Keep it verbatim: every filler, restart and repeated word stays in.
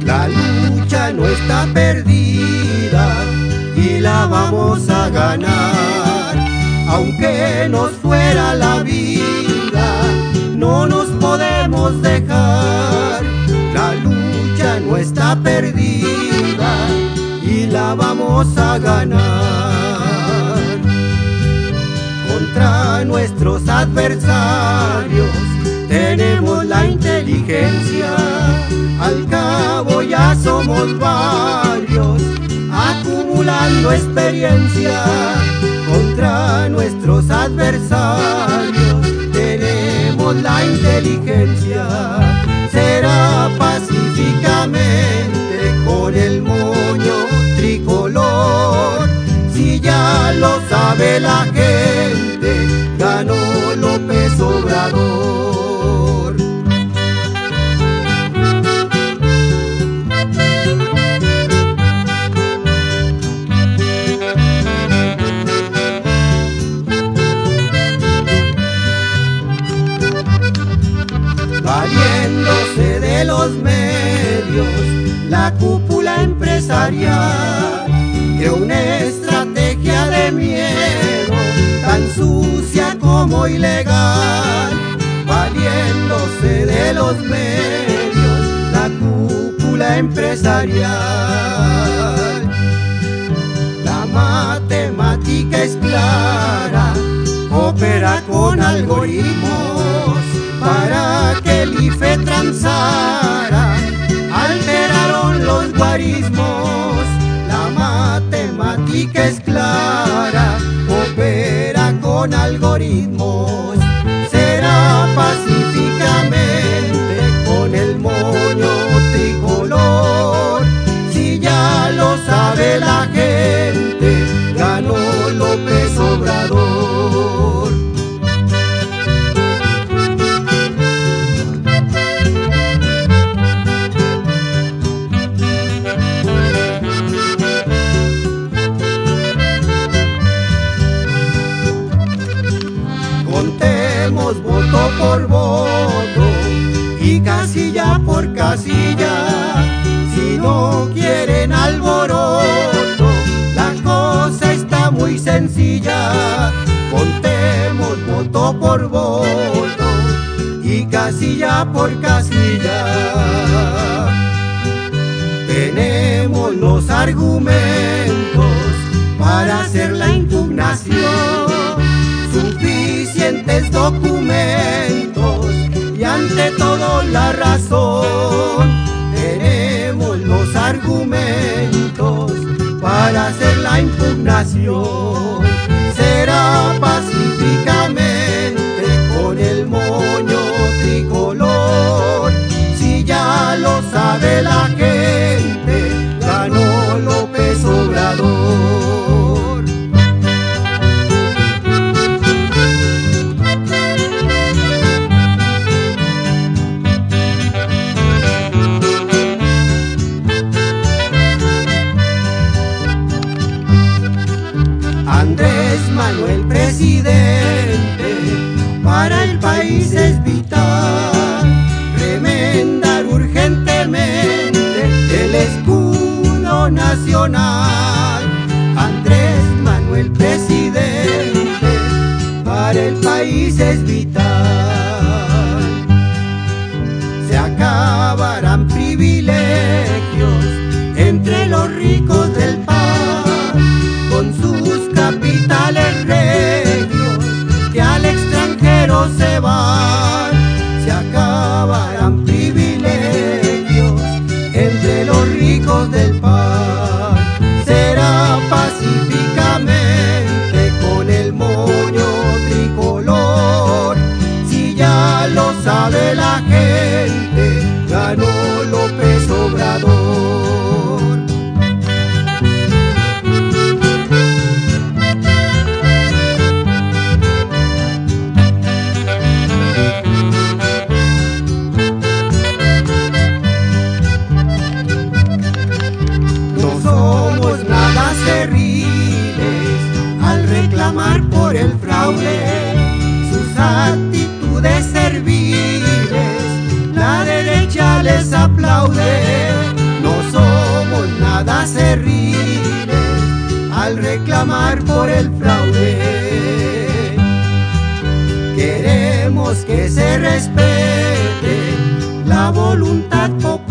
La lucha no está perdida y la vamos a ganar. Aunque nos fuera la vida, no nos podemos dejar. La lucha no está perdida y la vamos a ganar. Contra nuestros adversarios tenemos la inteligencia. Al cabo ya somos varios, acumulando experiencia. Contra nuestros adversarios tenemos la inteligencia. Será pacíficamente con el moño tricolor. Si ya lo sabe la gente, ganó López Obrador. Valiéndose de los medios, la cúpula empresarial creó una estrategia de miedo tan sucia como ilegal. Valiéndose de los medios, la cúpula empresarial. La matemática es clara, opera con algoritmos para que el I F E transara. Alteraron los guarismos. La matemática es clara, opera con algoritmos. Será pacíficamente con el moño tricolor. Si ya lo sabe la gente, ganó López Obrador. Contemos voto por voto y casilla por casilla. Si no quieren alboroto, la cosa está muy sencilla. Contemos voto por voto y casilla por casilla. Tenemos los argumentos para hacer la impugnación, suficientes documentos y ante todo la razón. Tenemos los argumentos para hacer la impugnación. Será pacíficamente con el moño tricolor. Si ya lo sabe la gente, ganó López Obrador. Andrés Manuel presidente, para el país es vital remendar urgentemente el escudo nacional. Andrés Manuel presidente, para el país es vital. Se acabarán privilegios entre los ricos del país, con sus capitales regios que al extranjero se van. Se acabarán privilegios entre los ricos del país. Será pacíficamente con el moño tricolor. Si ya lo sabe la gente, ganó López Obrador. Por el fraude, sus actitudes serviles, la derecha les aplaude. aserriles al reclamar por el fraude. Queremos que se respete la voluntad popular